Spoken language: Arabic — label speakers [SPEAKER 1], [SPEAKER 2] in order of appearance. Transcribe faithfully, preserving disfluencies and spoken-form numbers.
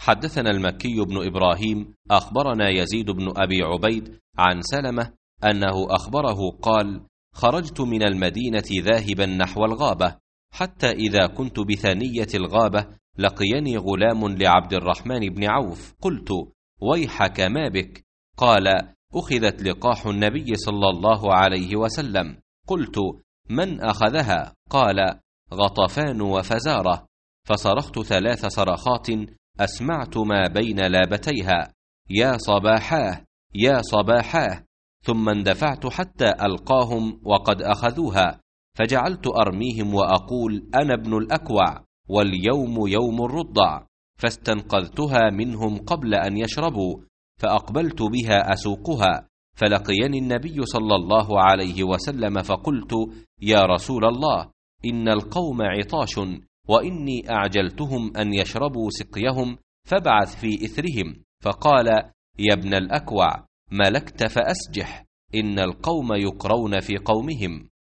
[SPEAKER 1] حدثنا المكي بن إبراهيم أخبرنا يزيد بن أبي عبيد عن سلمة أنه أخبره قال: خرجت من المدينة ذاهبا نحو الغابة، حتى إذا كنت بثانية الغابة لقيني غلام لعبد الرحمن بن عوف، قلت: ويحك ما بك؟ قال: أخذت لقاح النبي صلى الله عليه وسلم. قلت: من أخذها؟ قال: غطفان وفزارة. فصرخت ثلاث صرخات أسمعت ما بين لابتيها: يا صباحاه يا صباحاه. ثم اندفعت حتى ألقاهم وقد أخذوها، فجعلت أرميهم وأقول: أنا ابن الأكوع واليوم يوم الرضع. فاستنقذتها منهم قبل أن يشربوا، فأقبلت بها أسوقها، فلقيني النبي صلى الله عليه وسلم، فقلت: يا رسول الله، إن القوم عطاش، وإني أعجلتهم أن يشربوا سقيهم، فابعث في إثرهم. فقال: يا ابن الأكوع، ملكت فأسجح، إن القوم يقرون في قومهم.